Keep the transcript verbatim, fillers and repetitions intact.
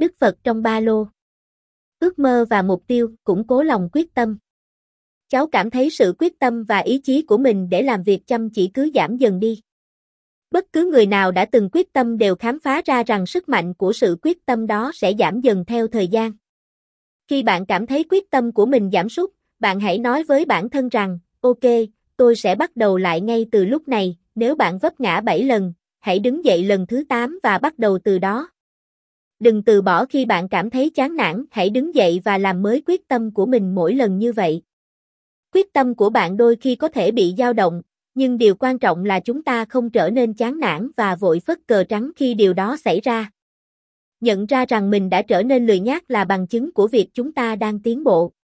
Đức Phật trong ba lô. Ước mơ và mục tiêu, củng cố lòng quyết tâm. Cháu cảm thấy sự quyết tâm và ý chí của mình để làm việc chăm chỉ cứ giảm dần đi. Bất cứ người nào đã từng quyết tâm đều khám phá ra rằng sức mạnh của sự quyết tâm đó sẽ giảm dần theo thời gian. Khi bạn cảm thấy quyết tâm của mình giảm sút, bạn hãy nói với bản thân rằng, ok, tôi sẽ bắt đầu lại ngay từ lúc này. Nếu bạn vấp ngã bảy lần, hãy đứng dậy lần thứ tám và bắt đầu từ đó. Đừng từ bỏ khi bạn cảm thấy chán nản, hãy đứng dậy và làm mới quyết tâm của mình mỗi lần như vậy. Quyết tâm của bạn đôi khi có thể bị dao động, nhưng điều quan trọng là chúng ta không trở nên chán nản và vội phất cờ trắng khi điều đó xảy ra. Nhận ra rằng mình đã trở nên lười nhác là bằng chứng của việc chúng ta đang tiến bộ.